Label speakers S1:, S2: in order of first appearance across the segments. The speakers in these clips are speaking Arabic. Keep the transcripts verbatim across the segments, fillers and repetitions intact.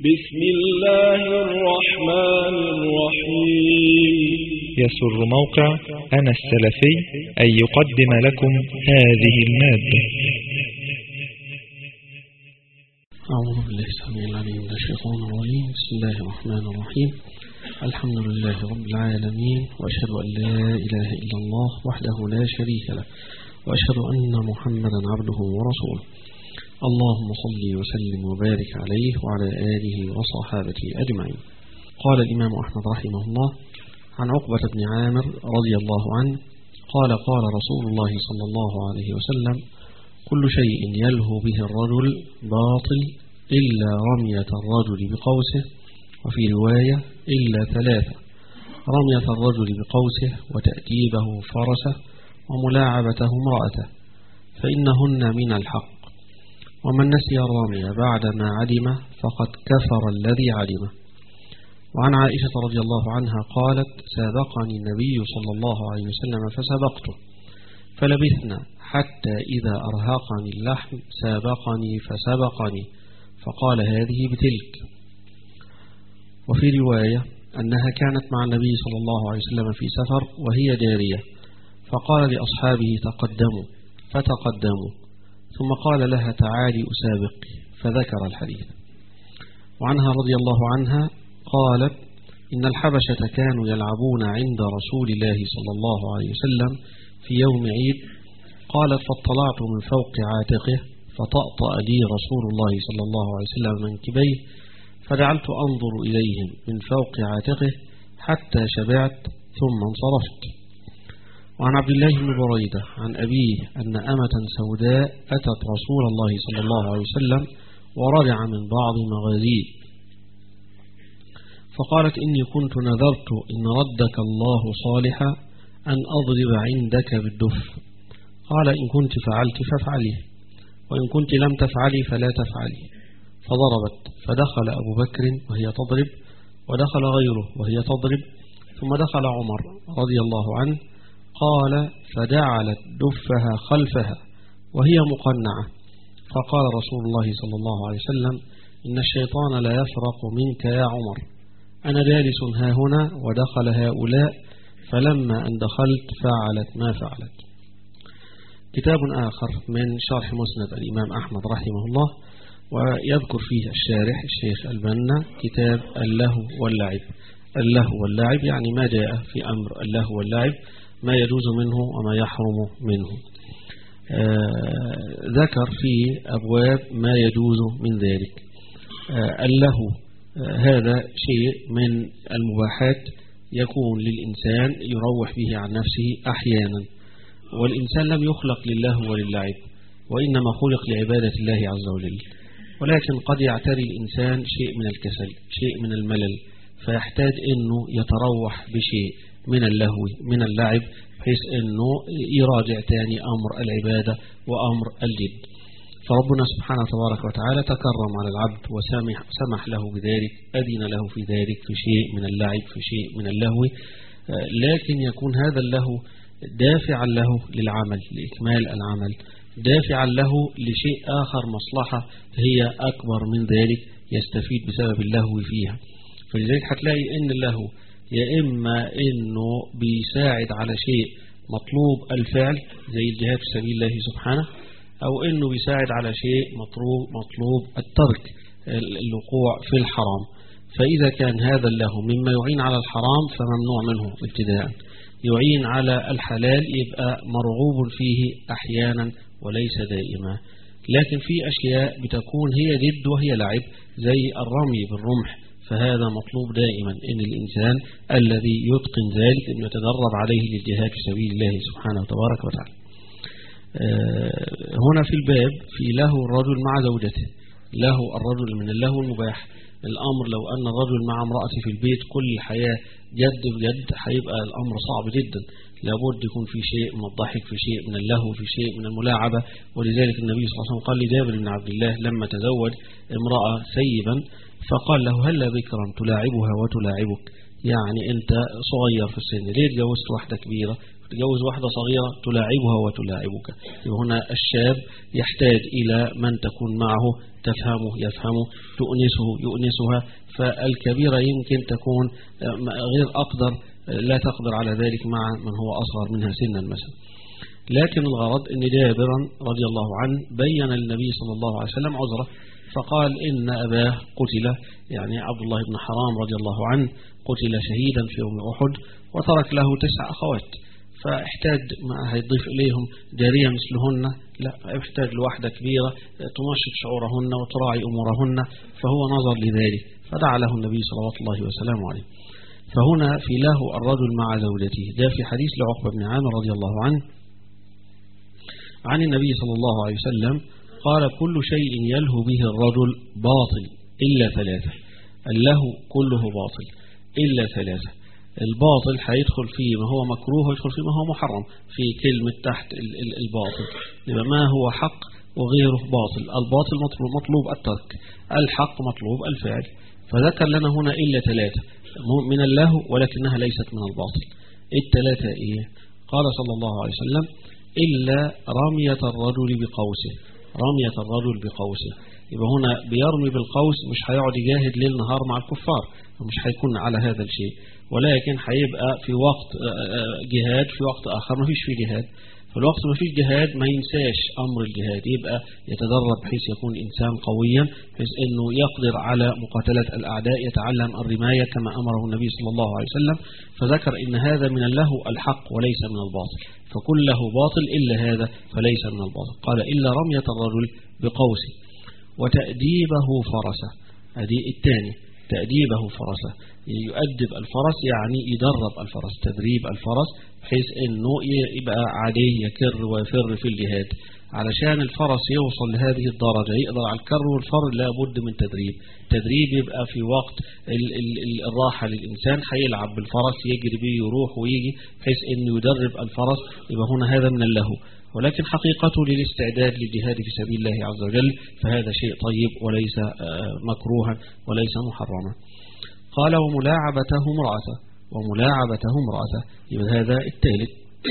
S1: بسم الله الرحمن الرحيم.
S2: يسر موقع أنا السلفي أن يقدم لكم هذه المادة.
S3: أعوذ بالله السميع العليم من الشيطان الرجيم. بسم الله الرحمن الرحيم. الحمد لله رب العالمين، وأشهد أن لا إله إلا الله وحده لا شريك له، وأشهد أن محمدا عبده ورسوله. اللهم صل وسلم وبارك عليه وعلى آله وصحابته أجمعين. قال الإمام أحمد رحمه الله عن عقبة بن عامر رضي الله عنه قال قال رسول الله صلى الله عليه وسلم: كل شيء يلهو به الرجل باطل إلا رمية الرجل بقوسه، وفي رواية إلا ثلاثة: رمية الرجل بقوسه، وتأديبه فرسه، وملاعبته امرأته، فإنهن من الحق. ومن نسي الرمي بعدما علم فقد كفر الذي علمه. وعن عائشة رضي الله عنها قالت: سابقني النبي صلى الله عليه وسلم فسبقته، فلبثنا حتى إذا أرهقني اللحم سابقني فسبقني، فقال: هذه بتلك. وفي رواية أنها كانت مع النبي صلى الله عليه وسلم في سفر وهي جارية، فقال لأصحابه: تقدموا، فتقدموا، ثم قال لها: تعالي أسابق، فذكر الحديث. وعنها رضي الله عنها قالت: إن الحبشة كانوا يلعبون عند رسول الله صلى الله عليه وسلم في يوم عيد. قالت: فاطلعت من فوق عاتقه فطأطأ لي رسول الله صلى الله عليه وسلم منكبيه، فجعلت أنظر إليهم من فوق عاتقه حتى شبعت ثم انصرفت. وعن عبد الله بن بريدة عن أبيه أن أمة سوداء أتت رسول الله صلى الله عليه وسلم ورجع من بعض مغازيه، فقالت: إني كنت نذرت إن ردك الله صالحا أن أضرب عندك بالدف. قال: إن كنت فعلت فافعلي، وإن كنت لم تفعلي فلا تفعلي. فضربت، فدخل أبو بكر وهي تضرب، ودخل غيره وهي تضرب، ثم دخل عمر رضي الله عنه. قال: فجعلت دفها خلفها وهي مقنعة، فقال رسول الله صلى الله عليه وسلم: إن الشيطان لا يفرق منك يا عمر، أنا جالس ها هنا ودخل هؤلاء، فلما أن دخلت فعلت ما فعلت. كتاب آخر من شرح مسند الإمام أحمد رحمه الله، ويذكر فيه الشارح الشيخ البنا كتاب اللهو واللعب. اللهو واللعب يعني ما جاء في أمر اللهو واللعب، ما يجوز منه وما يحرم منه. آه ذكر في أبواب ما يجوز من ذلك. آه اللهو آه هذا شيء من المباحات يكون للإنسان يروح به عن نفسه أحيانا، والإنسان لم يخلق لله وللعب، وإنما خلق لعبادة الله عز وجل. ولكن قد يعتري الإنسان شيء من الكسل، شيء من الملل، فيحتاج أنه يتروح بشيء من اللهو من اللعب، بحيث أنه يراجع تاني أمر العبادة وأمر الجد. فربنا سبحانه تبارك وتعالى تكرم على العبد وسمح سمح له بذلك، أذن له في ذلك في شيء من اللعب، في شيء من اللهو، لكن يكون هذا اللهو دافعا له للعمل، لإكمال العمل، دافعا له لشيء آخر مصلحة هي أكبر من ذلك يستفيد بسبب اللهو فيها. فلذلك هتلاقي أن اللهو يا إما إنه بيساعد على شيء مطلوب الفعل زي الجهاد في سبيل الله سبحانه، أو إنه بيساعد على شيء مطلوب مطلوب الترك، الوقوع في الحرام. فإذا كان هذا اللهو مما يعين على الحرام فممنوع منه ابتداء، يعين على الحلال يبقى مرغوب فيه أحيانا وليس دائما. لكن في أشياء بتكون هي جد وهي لعب زي الرمي بالرمح، فهذا مطلوب دائما أن الإنسان الذي يتقن ذلك أن يتدرب عليه للجهاد في سبيل الله سبحانه وتبارك وتعالى. هنا في الباب في لهو الرجل مع زوجته، لهو الرجل من اللهو المباح. الأمر لو أن الرجل مع امرأته في البيت كل الحياة جد بجد هيبقى الأمر صعب جدا، لابد يكون في شيء من الضحك، في شيء من اللهو، في شيء من الملاعبة. ولذلك النبي صلى الله عليه وسلم قال لجابر بن عبد الله لما تزوج امرأة سيبا، فقال له: هلا بكرا تلاعبها وتلاعبك، يعني أنت صغير في السن، ليه تجوزت واحدة كبيرة؟ تتجوز واحدة صغيرة تلاعبها وتلاعبك. هنا الشاب يحتاج إلى من تكون معه تفهمه يفهمه، تؤنسه يؤنسها. فالكبيرة يمكن تكون غير أقدر، لا تقدر على ذلك مع من هو أصغر منها سنا مثلا. لكن الغرض أن جابرا رضي الله عنه بين للنبي صلى الله عليه وسلم عذره، فقال إن أباه قتل، يعني عبد الله بن حرام رضي الله عنه قتل شهيدا في يوم أحد، وترك له تسع أخوات، فاحتاج ما هيضيف إليهم جارية مثلهن، لا، يحتاج لوحدة كبيرة تنشط شعورهن وتراعي أمورهن، فهو نظر لذلك فدعا له النبي صلى الله وسلم عليه. فهنا في له الرجل مع زوجته. جاء في حديث لعقبة بن عامر رضي الله عنه عن النبي صلى الله عليه وسلم قال: كل شيء يلهو به الرجل باطل إلا ثلاثة. اللهو كله باطل إلا ثلاثة. الباطل هيدخل فيه ما هو مكروه ويدخل فيه ما هو محرم، في كلمة تحت الباطل يبقى ما هو حق وغيره باطل. الباطل مطلوب, مطلوب الترك، الحق مطلوب الفعل. فذكر لنا هنا إلا ثلاثة من اللهو ولكنها ليست من الباطل. الثلاثة إيه؟ قال صلى الله عليه وسلم: إلا رمية الرجل بقوسه. رمية الرجل بقوسه، يبقى هنا بيرمي بالقوس، مش هيقعد يجاهد ليل نهار مع الكفار، مش هيكون على هذا الشيء، ولكن هيبقى في وقت جهاد، في وقت آخر ما فيش فيه جهاد. في الوقت ما فيش جهاد ما ينساش أمر الجهاد، يبقى يتدرب بحيث يكون إنسان قويا، بحيث أنه يقدر على مقاتلة الأعداء، يتعلم الرماية كما أمره النبي صلى الله عليه وسلم. فذكر إن هذا من اللهو الحق وليس من الباطل، فكله باطل إلا هذا فليس من الباطل. قال: إلا رمية الرجل بقوسه وتأديبه فرسه. هذه الثاني، تأديبه فرسه، يؤدب الفرس يعني يدرب الفرس، تدريب الفرس بحيث انه يبقى عليه يكر ويفر في الجهاد. علشان الفرس يوصل لهذه الدرجة يقدر على الكر والفر لابد من تدريب. تدريب يبقى في وقت ال ال ال الراحة للإنسان، هيلعب بالفرس يجري بيه يروح ويجي بحيث انه يدرب الفرس، يبقى هنا هذا من اللهو، ولكن حقيقته للاستعداد للجهاد في سبيل الله عز وجل، فهذا شيء طيب وليس مكروها وليس محرما. قال: وملاعبته امرأته. وملاعبته امرأته، يبقى هذا الثالث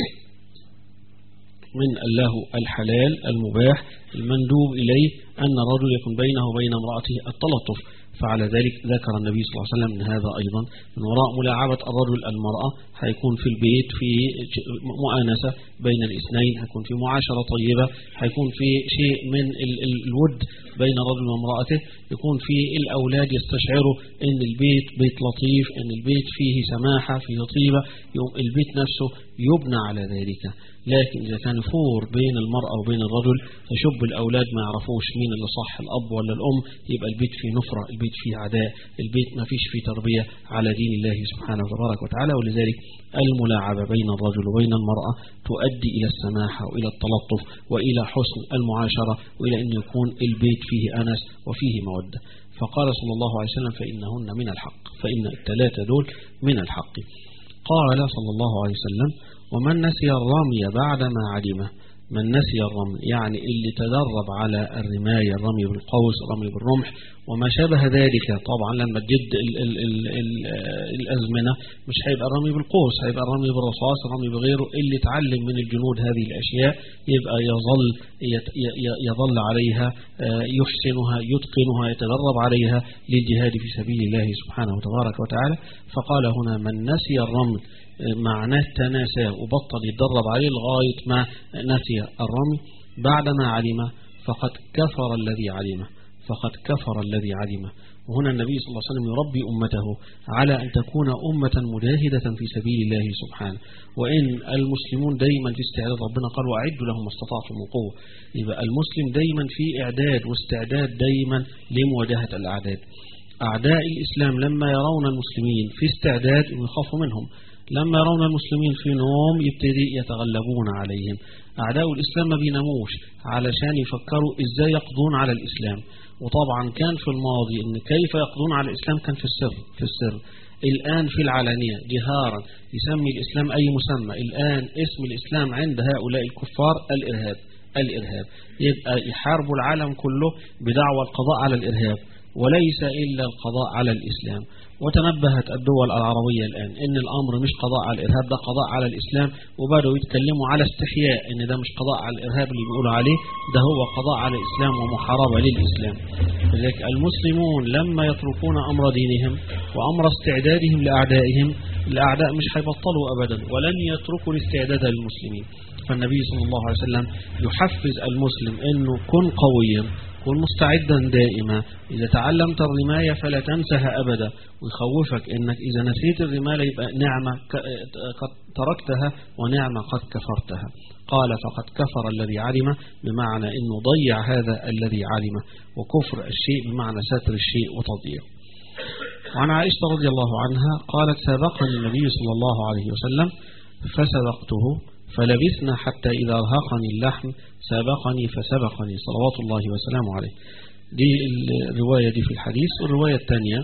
S3: من اللهو الحلال المباح المندوب إليه أن الرجل يكون بينه وبين امرأته التلطف. فعلى ذلك ذكر النبي صلى الله عليه وسلم من هذا أيضا، من وراء ملاعبة الرجل المرأة هيكون في البيت في مؤانسة بين الاثنين، هيكون في معاشرة طيبة، هيكون في شيء من الود بين الرجل وامرأته، يكون في الأولاد يستشعروا أن البيت بيت لطيف، أن البيت فيه سماحة فيه طيبة، البيت نفسه يبنى على ذلك. لكن إذا كان فور بين المرأة وبين الرجل تشب الأولاد ما يعرفوش مين اللي صح، الأب ولا الأم، يبقى البيت فيه نفرة، البيت فيه عداء، البيت ما فيش فيه تربية على دين الله سبحانه وتبارك وتعالى. ولذلك الملاعبة بين الرجل وبين المرأة تؤدي إلى السماحة وإلى التلطف وإلى حسن المعاشرة وإلى أن يكون البيت فيه أنس وفيه مودة. فقال صلى الله عليه وسلم: فإنهن من الحق، فإن الثلاثة دول من الحق. قال صلى الله عليه وسلم: ومن نسي الرمي بعدما علمه. من نسي الرمي يعني اللي تدرب على الرماية، الرمي بالقوس، الرمي بالرمح وما شابه ذلك. طبعا لما تجد ال ال ال ال الأزمنة مش هيبقى الرمي بالقوس، هيبقى الرمي بالرصاص، الرمي بغيره. اللي تعلم من الجنود هذه الأشياء يبقى يظل يظل عليها، يحسنها، يتقنها، يتدرب عليها للجهاد في سبيل الله سبحانه وتبارك وتعالى. فقال هنا: من نسي الرمي، معناه تناسى وبطل يتدرب عليه لغاية ما نسي الرمي بعدما علمه فقد كفر الذي علمه، فقد كفر الذي علمه. وهنا النبي صلى الله عليه وسلم يربي أمته على أن تكون أمة مجاهدة في سبيل الله سبحانه. وإن المسلمون دايما في استعداد، ربنا قال: وأعدوا لهم ما استطعتم من قوة. يبقى المسلم دايما في إعداد واستعداد دايما لمواجهة الأعداء. أعداء الإسلام لما يرون المسلمين في استعداد يخافوا منهم، لما يرون المسلمين في نوم يبتدي يتغلبون عليهم. أعداء الإسلام ما بيناموش علشان يفكروا إزاي يقضون على الإسلام. وطبعا كان في الماضي إن كيف يقضون على الإسلام كان في السر في السر الآن في العلانية جهارا يسمي الإسلام أي مسمى. الآن اسم الإسلام عند هؤلاء الكفار الإرهاب. الإرهاب يبقى يحاربوا العالم كله بدعوى القضاء على الإرهاب. وليس إلا القضاء على الإسلام. وتنبهت الدول العربية الآن إن الأمر مش قضاء على الإرهاب، ده قضاء على الإسلام، وبدأوا يتكلموا على استحياء إن ده مش قضاء على الإرهاب اللي بيقولوا عليه، ده هو قضاء على الإسلام ومحاربة للإسلام. لذلك المسلمون لما يتركون أمر دينهم وأمر استعدادهم لأعدائهم، الأعداء مش هيبطلوا أبدا ولن يتركوا الاستعداد للمسلمين. فالنبي صلى الله عليه وسلم يحفز المسلم إنه كن قويا، كن مستعدا دائما، إذا تعلمت الرماية فلا تنسها أبدا، ويخوفك إنك إذا نسيت الرماية يبقى نعمة قد تركتها ونعمة قد كفرتها. قال فقد كفر الذي علم، بمعنى إنه ضيع هذا الذي علمه، وكفر الشيء بمعنى ستر الشيء وتضييعه. وعن عائشة رضي الله عنها قالت سبقني النبي صلى الله عليه وسلم فسبقته فلبثنا حتى إذا أرهقني اللحم سبقني فسبقني صلوات الله وسلامه عليه. دي الرواية دي في الحديث. والرواية الثانية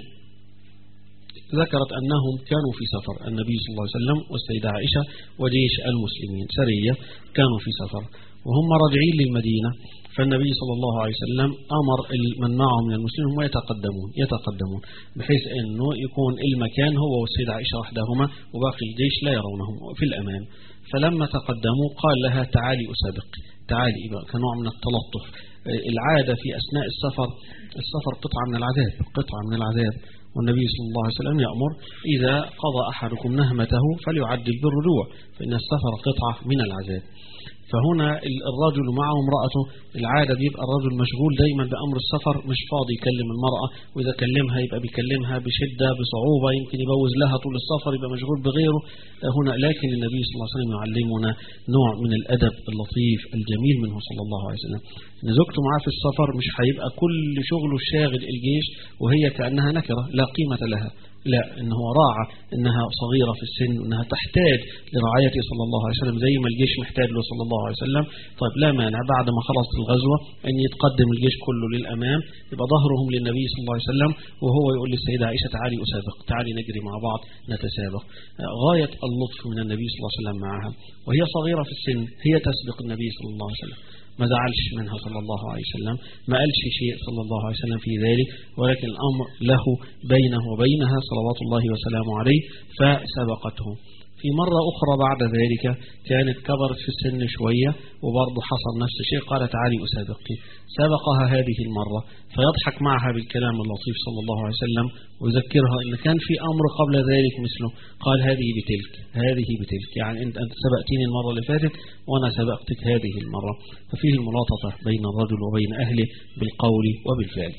S3: ذكرت أنهم كانوا في سفر، النبي صلى الله عليه وسلم والسيدة عائشة وجيش المسلمين سرية كانوا في سفر وهم راجعين للمدينة، فالنبي صلى الله عليه وسلم أمر من معهم من المسلمين هم يتقدمون يتقدمون بحيث أنه يكون المكان هو والسيدة عائشة وحدهما وباقي الجيش لا يرونهم في الأمان. فلما تقدموا قال لها تعالي أسابق، تعالي بقى كنوع من التلطف. العادة في أثناء السفر، السفر قطعة من العذاب، قطعة من العذاب، والنبي صلى الله عليه وسلم يأمر إذا قضى أحدكم نهمته فليعدل بالرجوع، فإن السفر قطعة من العذاب. فهنا الرجل معه امرأته، العادة بيبقى الرجل مشغول دايما بأمر السفر، مش فاضي يكلم المرأة، وإذا كلمها يبقى بيكلمها بشدة بصعوبة، يمكن يبوز لها طول السفر، يبقى مشغول بغيره هنا. لكن النبي صلى الله عليه وسلم يعلمنا نوع من الأدب اللطيف الجميل منه صلى الله عليه وسلم، إن زوجته معاه في السفر مش هيبقى كل شغله الشاغل الجيش وهي كأنها نكرة لا قيمة لها، لا، إنه راعى إنها صغيرة في السن وإنها تحتاج لرعايته صلى الله عليه وسلم زي ما الجيش محتاج له صلى الله عليه وسلم. طيب لا مانع بعد ما خلصت الغزوة أن يتقدم الجيش كله للأمام، يبقى ظهرهم للنبي صلى الله عليه وسلم، وهو يقول للسيدة عائشة تعالي أسابق، تعالي نجري مع بعض نتسابق. غاية اللطف من النبي صلى الله عليه وسلم معها، وهي صغيرة في السن هي تسبق النبي صلى الله عليه وسلم، ما زعلش منها صلى الله عليه وسلم، ما قالش شيء صلى الله عليه وسلم في ذلك، ولكن الأمر له بينه وبينها صلوات الله وسلامه عليه فسبقته. في مرة أخرى بعد ذلك كانت كبرت في السن شوية وبرضه حصل نفس الشيء، قال تعالي أسابقك، سبقها هذه المرة، فيضحك معها بالكلام اللطيف صلى الله عليه وسلم ويذكرها إن كان في أمر قبل ذلك مثله، قال هذه بتلك هذه بتلك، يعني أنت أنت سبقتني المرة اللي فاتت وأنا سبقتك هذه المرة. ففيه الملاطفة بين الرجل وبين أهله بالقول وبالفعل.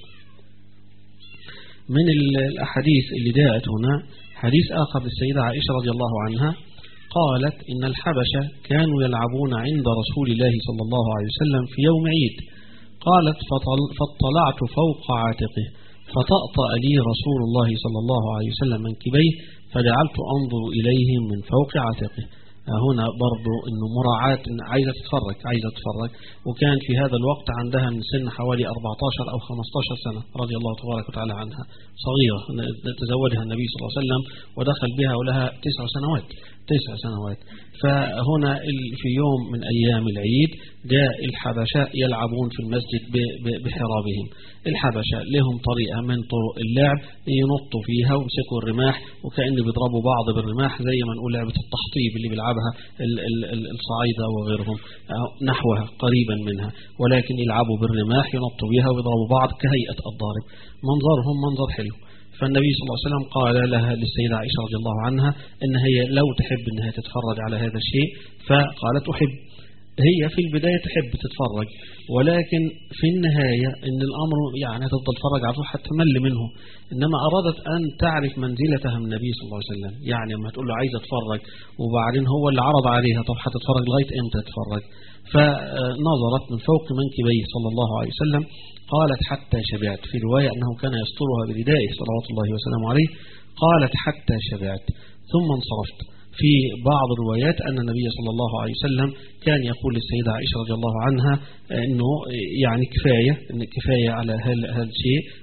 S3: من الأحاديث اللي جاءت هنا حديث آخر للسيدة عائشة رضي الله عنها قالت إن الحبشة كانوا يلعبون عند رسول الله صلى الله عليه وسلم في يوم عيد، قالت فاطلعت فوق عاتقه فطأطأ لي رسول الله صلى الله عليه وسلم منكبيه فجعلت أنظر إليهم من فوق عاتقه. هنا برضو إنه مراعاة إن عايزة تتفرج عايزة تتفرج وكان في هذا الوقت عندها من سن حوالي أربعة عشر أو خمسة عشر سنة رضي الله تبارك وتعالى عنها، صغيرة تزوجها النبي صلى الله عليه وسلم ودخل بها ولها تسع سنوات تسع سنوات. فهنا في يوم من أيام العيد جاء الحبشة يلعبون في المسجد بحرابهم. الحبشة لهم طريقة من طرق اللعب، ينطوا فيها ويمسكوا الرماح وكأن بيضربوا بعض بالرماح زي ما نقول لعبة التحطيب اللي بيلعبها الصعايدة وغيرهم، نحوها قريبا منها، ولكن يلعبوا بالرماح ينطوا بها ويضربوا بعض كهيئة الضارب، منظرهم منظر حلو. فالنبي صلى الله عليه وسلم قال لها للسيدة عائشة رضي الله عنها إن هي لو تحب أنها تتفرج على هذا الشيء، فقالت أحب. هي في البداية تحب تتفرج، ولكن في النهاية إن الأمر يعني تفضل تتفرج على طول حتى تمل منه، إنما أرادت أن تعرف منزلتها من النبي صلى الله عليه وسلم، يعني لما تقول له عايزة تتفرج وبعدين هو اللي عرض عليها طب هتتفرج لغاية إمتى تتفرج، فنظرت من فوق منكبيه صلى الله عليه وسلم قالت حتى شبعت. في رواية أنه كان يسترها بردائه صلوات الله وسلامه عليه، قالت حتى شبعت ثم انصرفت. في بعض الروايات أن النبي صلى الله عليه وسلم كان يقول للسيدة عائشة رضي الله عنها أنه يعني كفاية إن كفاية على هذا الشيء،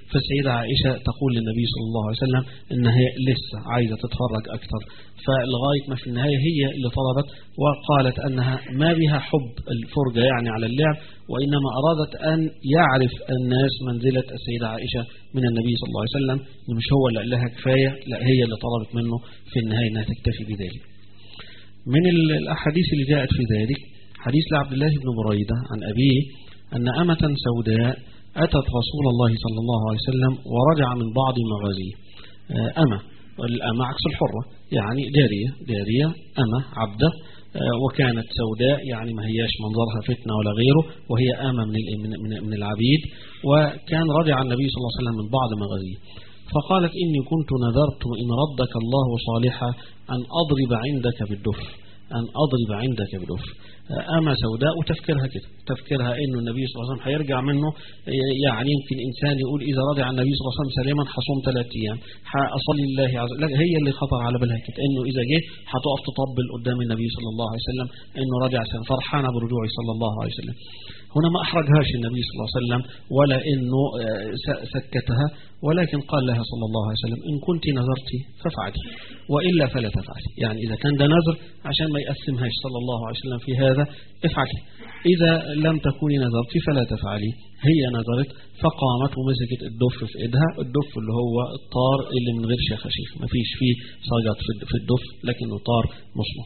S3: فالسيدة عائشة تقول للنبي صلى الله عليه وسلم إن هي لسه عايزة تتفرج أكثر، فلغاية ما في النهاية هي اللي طلبت وقالت أنها ما بها حب الفرجة يعني على اللعب، وإنما أرادت أن يعرف الناس منزلة السيدة عائشة من النبي صلى الله عليه وسلم، مش هو اللي قال لها كفاية، لا هي اللي طلبت منه في النهاية أنها تكتفي بذلك. من الأحاديث اللي جاءت في ذلك حديث لعبد الله بن بريدة عن أبيه أن أمة سوداء أتت رسول الله صلى الله عليه وسلم ورجع من بعض مغازيه. أمة، والأمة عكس الحرة، يعني جارية، جارية أمة عبدة، وكانت سوداء يعني ما هياش منظرها فتنة ولا غيره، وهي أمة من من العبيد. وكان رجع النبي صلى الله عليه وسلم من بعض مغازيه فقالت إني كنت نذرت إن ردك الله صالحا أن أضرب عندك بالدف، أن أضرب عندك بالدف. أما سوداء وتفكيرها كده، تفكيرها إنه النبي صلى الله عليه وسلم هيرجع منه، يعني يمكن إنسان يقول إذا رجع النبي صلى الله عليه وسلم سليما حصوم ثلاث أيام أصلي الله عز وجل، هي اللي خطر على بالها كده إنه إذا جه هتقف تطبل قدام النبي صلى الله عليه وسلم إنه رجع فرحانة برجوعه صلى الله عليه وسلم. هنا ما أحرجهاش النبي صلى الله عليه وسلم ولا إنه سكتها، ولكن قال لها صلى الله عليه وسلم إن كنت نذرتي فافعلي وإلا فلا تفعلي، يعني إذا كان ده نذر عشان ما يقسمهاش صلى الله عليه وسلم في هذا افعلي، إذا لم تكوني نذرتي فلا تفعلي. هي نذرت فقامت ومسكت الدف في إيدها، الدف اللي هو الطار اللي من غير شخاشيخ، ما فيش فيه صاجات في الدف لكنه طار مصمم.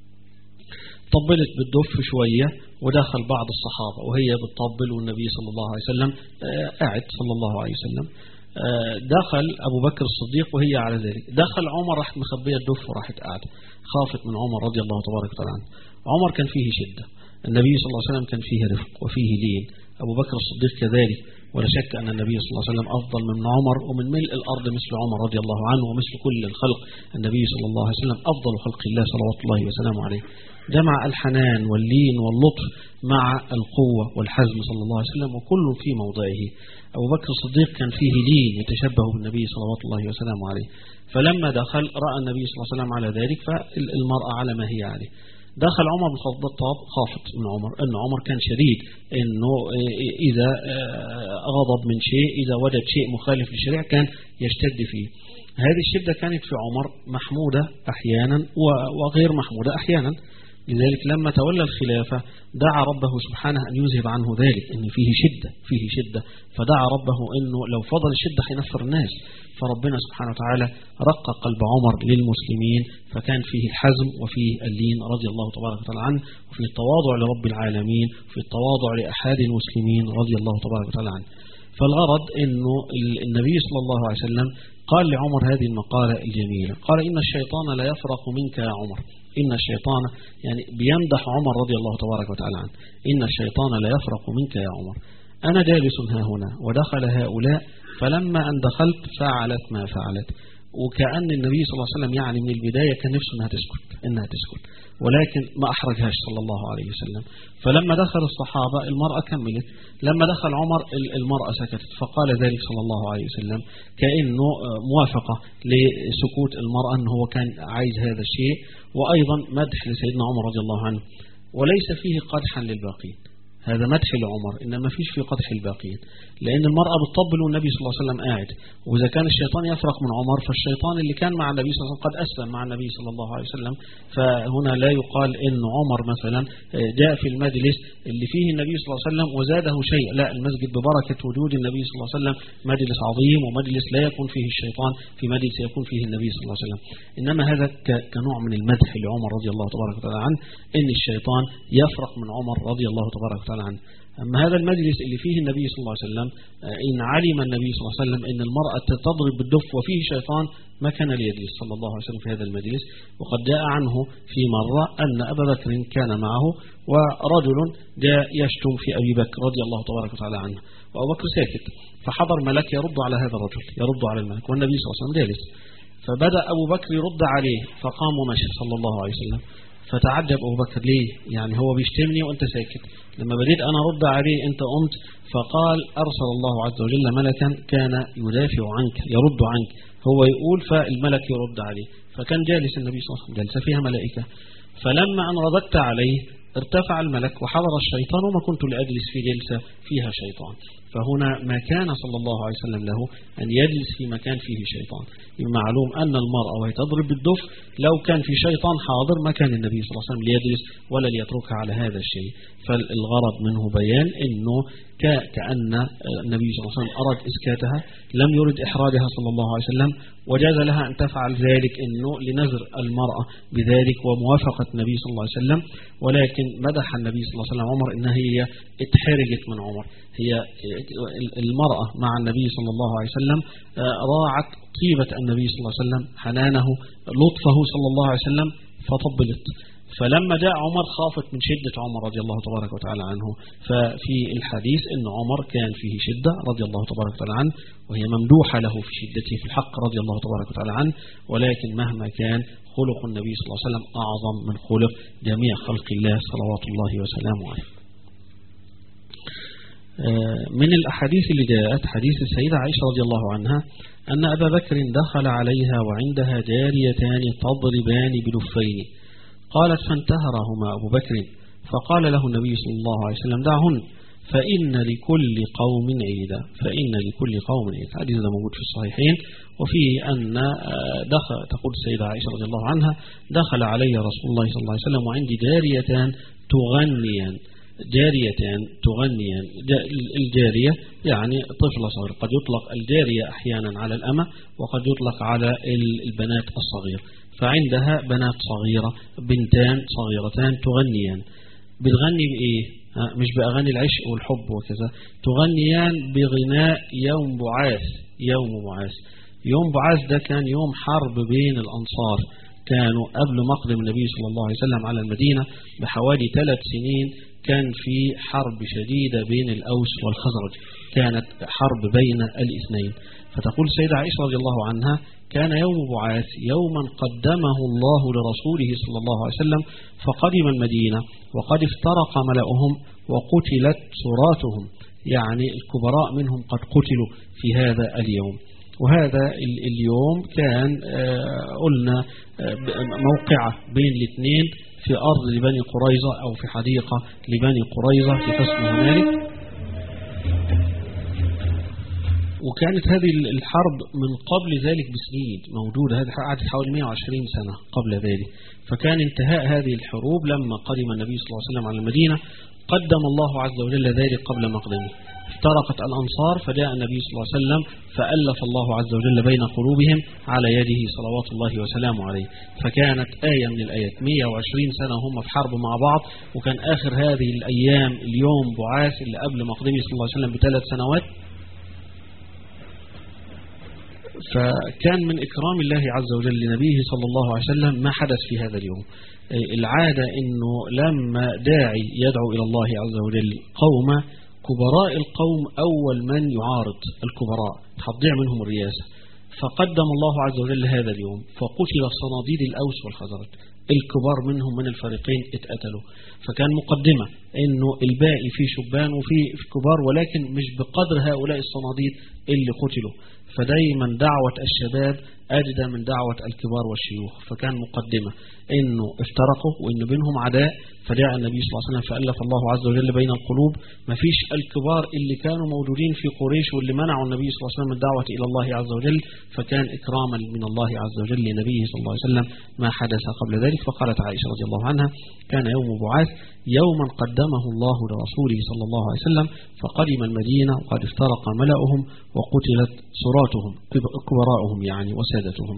S3: طبلت بالدف شوية ودخل بعض الصحابة وهي بتطبل والنبي صلى الله عليه وسلم قاعد صلى الله عليه وسلم. دخل أبو بكر الصديق وهي على ذلك، دخل عمر راح مخبية الدف وراحت قاعدة، خافت من عمر رضي الله تبارك وتعالى عنه. عمر كان فيه شدة، النبي صلى الله عليه وسلم كان فيه رفق وفيه لين، أبو بكر الصديق كذلك، ولا شك أن النبي صلى الله عليه وسلم أفضل من عمر ومن ملء الأرض مثل عمر رضي الله عنه ومثل كل الخلق. النبي صلى الله عليه وسلم أفضل خلق الله صلوات الله وسلامه عليه، جمع الحنان واللين واللطف مع القوة والحزم صلى الله عليه وسلم وكل في موضعه. أبو بكر الصديق كان فيه لين يتشبه بالنبي صلوات الله وسلامه عليه، فلما دخل رأى النبي صلى الله عليه وسلم على ذلك فالمرأة على ما هي عليه. دخل عمر بن الخطاب، خافت من عمر أن عمر كان شديد، أنه إذا غضب من شيء، إذا وجد شيء مخالف للشريعة كان يشتد فيه. هذه الشدة كانت في عمر محمودة أحيانا وغير محمودة أحيانا، لذلك لما تولى الخلافة دعا ربه سبحانه أن يذهب عنه ذلك، أن فيه شدة فيه شدة فدعا ربه أنه لو فضل الشدة حينفر الناس، فربنا سبحانه وتعالى رق قلب عمر للمسلمين، فكان فيه الحزم وفيه اللين رضي الله تبارك وتعالى عنه، وفيه التواضع لرب العالمين، وفيه التواضع لأحد المسلمين رضي الله تبارك وتعالى عنه. فالغرض أنه النبي صلى الله عليه وسلم قال لعمر هذه المقالة الجميلة، قال إن الشيطان لا يفرق منك يا عمر، إن الشيطان يعني بيمدح عمر رضي الله تبارك وتعالى عنه، إن الشيطان لا يفرق منك يا عمر، أنا جالس ها هنا ودخل هؤلاء فلما أن دخلت فعلت ما فعلت، وكأن النبي صلى الله عليه وسلم يعني من البداية كان نفسه أنها تسكت إنها تسكت ولكن ما أحرجهاش صلى الله عليه وسلم. فلما دخل الصحابة المرأة كملت، لما دخل عمر المرأة سكتت، فقال ذلك صلى الله عليه وسلم كأنه موافقة لسكوت المرأة أنه هو كان عايز هذا الشيء، وأيضا مدح لسيدنا عمر رضي الله عنه، وليس فيه قدحا للباقين، هذا مدح لعمر إنما فيش في قدح الباقين، لأن المرأة بتطبل والنبي صلى الله عليه وسلم قاعد، وإذا كان الشيطان يفرق من عمر فالشيطان اللي كان مع النبي صلى الله عليه وسلم قد أسلم مع النبي صلى الله عليه وسلم، فهنا لا يقال إن عمر مثلا جاء في المجلس اللي فيه النبي صلى الله عليه وسلم وزاده شيء، لا، المسجد ببركة وجود النبي صلى الله عليه وسلم مجلس عظيم ومجلس لا يكون فيه الشيطان، في مجلس يكون فيه النبي صلى الله عليه وسلم. إنما هذا كنوع من المدح لعمر رضي الله تبارك وتعالى عنه، إن الشيطان يفرق من عمر رضي الله تبارك وتعالى عنه. أما هذا المجلس اللي فيه النبي صلى الله عليه وسلم، إن علم النبي صلى الله عليه وسلم إن المرأة تضرب بالدف وفيه شيطان ما كان ليجلس صلى الله عليه وسلم في هذا المجلس. وقد جاء عنه في مرة أن أبا بكر كان معه ورجل جاء يشتم في أبي بكر رضي الله تبارك وتعالى عنه، وأبو بكر ساكت، فحضر ملك يرد على هذا الرجل، يرد على الملك والنبي صلى الله عليه وسلم جالس، فبدأ أبو بكر يرد عليه فقام ومشى صلى الله عليه وسلم، فتعجب أبو بكر ليه؟ يعني هو بيشتمني وأنت ساكت، لما بديت أنا رد عليه أنت قمت، فقال أرسل الله عز وجل ملكا كان يدافع عنك يرد عنك، هو يقول فالملك يرد عليه، فكان جالس النبي صلى الله عليه وسلم جالس فيها ملائكة، فلما أن رددت عليه ارتفع الملك وحضر الشيطان وما كنت لأجلس في جلسة فيها شيطان. فهنا ما كان صلى الله عليه وسلم له أن يجلس في مكان فيه شيطان. معلوم أن المرأة وهي تضرب بالدف لو كان في شيطان حاضر ما كان النبي صلى الله عليه وسلم ليجلس ولا ليتركها على هذا الشيء. فالغرض منه بيان أنه كأن النبي صلى الله عليه وسلم أراد إسكاتها، لم يرد إحراجها صلى الله عليه وسلم، وجاز لها أن تفعل ذلك أنه لنذر المرأة بذلك وموافقة النبي صلى الله عليه وسلم. ولكن مدح النبي صلى الله عليه وسلم عمر إنها هي اتحرجت من عمر، هي المرأة مع النبي صلى الله عليه وسلم راعت طيبة النبي صلى الله عليه وسلم، حنانه، لطفه صلى الله عليه وسلم، فطبلت. فلما جاء عمر خافت من شدة عمر رضي الله تبارك وتعالى عنه. ففي الحديث أن عمر كان فيه شدة رضي الله تبارك وتعالى عنه، وهي ممدوحة له في شدته في الحق رضي الله تبارك وتعالى عنه. ولكن مهما كان خلق النبي صلى الله عليه وسلم أعظم من خلق جميع خلق الله صلوات الله وسلامه عليه. من الأحاديث اللي جاءت حديث السيدة عائشة رضي الله عنها أن أبا بكر دخل عليها وعندها جاريتان تضربان بدفين. قالت فانتهرهما أبو بكر فقال له النبي صلى الله عليه وسلم دعهن فإن لكل قوم عيدا، فإن لكل قوم عيدا. حديث هذا موجود في الصحيحين. وفيه أن دخل تقول السيدة عائشة رضي الله عنها دخل علي رسول الله صلى الله عليه وسلم وعندي جاريتان تغنيان، جاريتان تغنيان. الجارية يعني طفلة صغيرة، قد يطلق الجارية أحيانا على الأمة وقد يطلق على البنات الصغير. فعندها بنات صغيرة بنتان صغيرتان تغنيان. بتغني بإيه؟ مش بأغاني العشق والحب وكذا، تغنيان بغناء يوم بعاث. يوم بعاث يوم بعاث ده كان يوم حرب بين الأنصار، كانوا قبل مقدم النبي صلى الله عليه وسلم على المدينة بحوالي ثلاث سنين كان في حرب شديدة بين الأوس والخزرج، كانت حرب بين الاثنين. فتقول السيدة عائشة رضي الله عنها كان يوم بعاث يوما قدمه الله لرسوله صلى الله عليه وسلم، فقدم المدينة وقد افترق ملأهم وقتلت سراتهم، يعني الكبراء منهم قد قتلوا في هذا اليوم. وهذا اليوم كان قلنا موقعة بين الاثنين في أرض لبني قريظة أو في حديقة لبني قريظة في قسم هنالك. وكانت هذه الحرب من قبل ذلك بسنين موجودة، هذه قعدت حوالي مئة وعشرين سنة قبل ذلك. فكان انتهاء هذه الحروب لما قدم النبي صلى الله عليه وسلم على المدينة، قدم الله عز وجل ذلك قبل مقدمه. افترقت الأنصار فجاء النبي صلى الله عليه وسلم فألف الله عز وجل بين قلوبهم على يده صلوات الله وسلامه عليه. فكانت آية من الآيات مئة وعشرين سنة هم في حرب مع بعض، وكان آخر هذه الأيام اليوم بعاث اللي قبل مقدمه صلى الله عليه وسلم بثلاث سنوات. فكان من إكرام الله عز وجل لنبيه صلى الله عليه وسلم ما حدث في هذا اليوم. العادة أنه لما داعي يدعو إلى الله عز وجل قوم كبراء القوم أول من يعارض الكبراء تضيع منهم الرياسة، فقدم الله عز وجل هذا اليوم فقتل صناديد الأوس والخزرج، الكبار منهم من الفريقين اتقتلوا. فكان مقدمة أنه الباقي في شبان وفي كبار، ولكن مش بقدر هؤلاء الصناديد اللي قتلوا. فدايما دعوة الشباب أجدى من دعوة الكبار والشيوخ. فكان مقدمة أنه افترقوا وأن بينهم عداء، فجاء النبي صلى الله عليه وسلم فألف الله عز وجل بين القلوب. ما فيش الكبار اللي كانوا موجودين في قريش واللي منعوا النبي صلى الله عليه وسلم من الدعوة إلى الله عز وجل، فكان إكراما من الله عز وجل لنبيه صلى الله عليه وسلم ما حدث قبل ذلك. فقالت عائشة رضي الله عنها كان يوم بعاث يوما قدمه الله لرسوله صلى الله عليه وسلم، فقدم المدينة وقد افترق ملأهم وقتلت سراتهم كبراءهم يعني وسادتهم.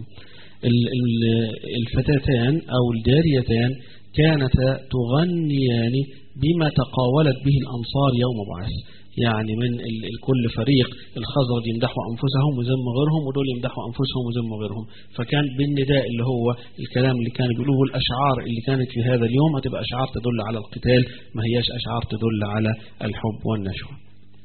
S3: الفتاتان أو الجاريتان كانتا تغنيان بما تقاولت به الأنصار يوم بعاث، يعني من الكل فريق الخزرج يمدحوا أنفسهم وذم غيرهم، ودول يمدحوا أنفسهم وذم غيرهم. فكان بالنداء اللي هو الكلام اللي كان بيقولوه الأشعار اللي كانت في هذا اليوم هتبقى أشعار تدل على القتال، ما هياش أشعار تدل على الحب والنشوة.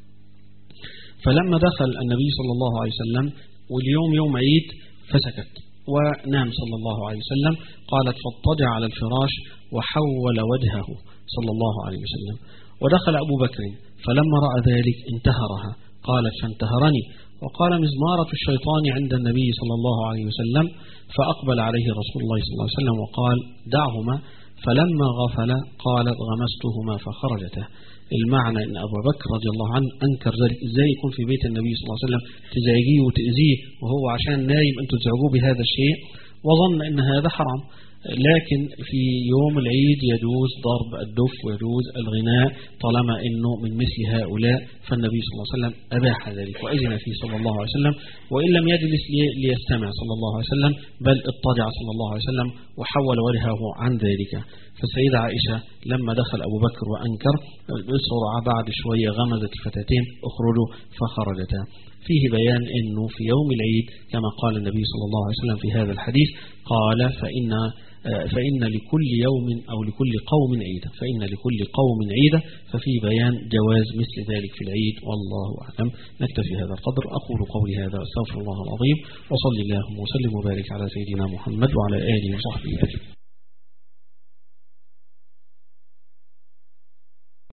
S3: فلما دخل النبي صلى الله عليه وسلم واليوم يوم عيد فسكت ونام صلى الله عليه وسلم. قالت فاضطجع على الفراش وحول وجهه صلى الله عليه وسلم. ودخل أبو بكر فلما رأى ذلك انتهرها. قالت فانتهرني. وقال مزمارة الشيطان عند النبي صلى الله عليه وسلم. فأقبل عليه رسول الله صلى الله عليه وسلم وقال دعهما فلما غفل قالت غمستهما فخرجتا. المعنى أن أبو بكر رضي الله عنه أنكر ذلك، إزاي يكون في بيت النبي صلى الله عليه وسلم تزعجيه وتأذيه وهو عشان نايم أن تزعجوه بهذا الشيء، وظن أن هذا حرام. لكن في يوم العيد يجوز ضرب الدف ويجوز الغناء طالما أنه من مثل هؤلاء، فالنبي صلى الله عليه وسلم أباح ذلك وأذن فيه صلى الله عليه وسلم، وإن لم يجلس ليستمع صلى الله عليه وسلم بل اضطجع صلى الله عليه وسلم وحول وجهه عن ذلك. فالسيدة عائشة لما دخل أبو بكر وأنكر بسرعة بعد شوية غمزت الفتاتين اخرجوا فخرجتا. فيه بيان أنه في يوم العيد كما قال النبي صلى الله عليه وسلم في هذا الحديث قال فإن فإن لكل يوم أو لكل قوم عيدا، فإن لكل قوم عيدا، ففي بيان جواز مثل ذلك في العيد، والله أعلم. نكتفي هذا القدر. أقول قولي هذا أستغفر الله العظيم، وصلي اللهم وسلم وبارك على سيدنا محمد وعلى آله وصحبه أجمعين.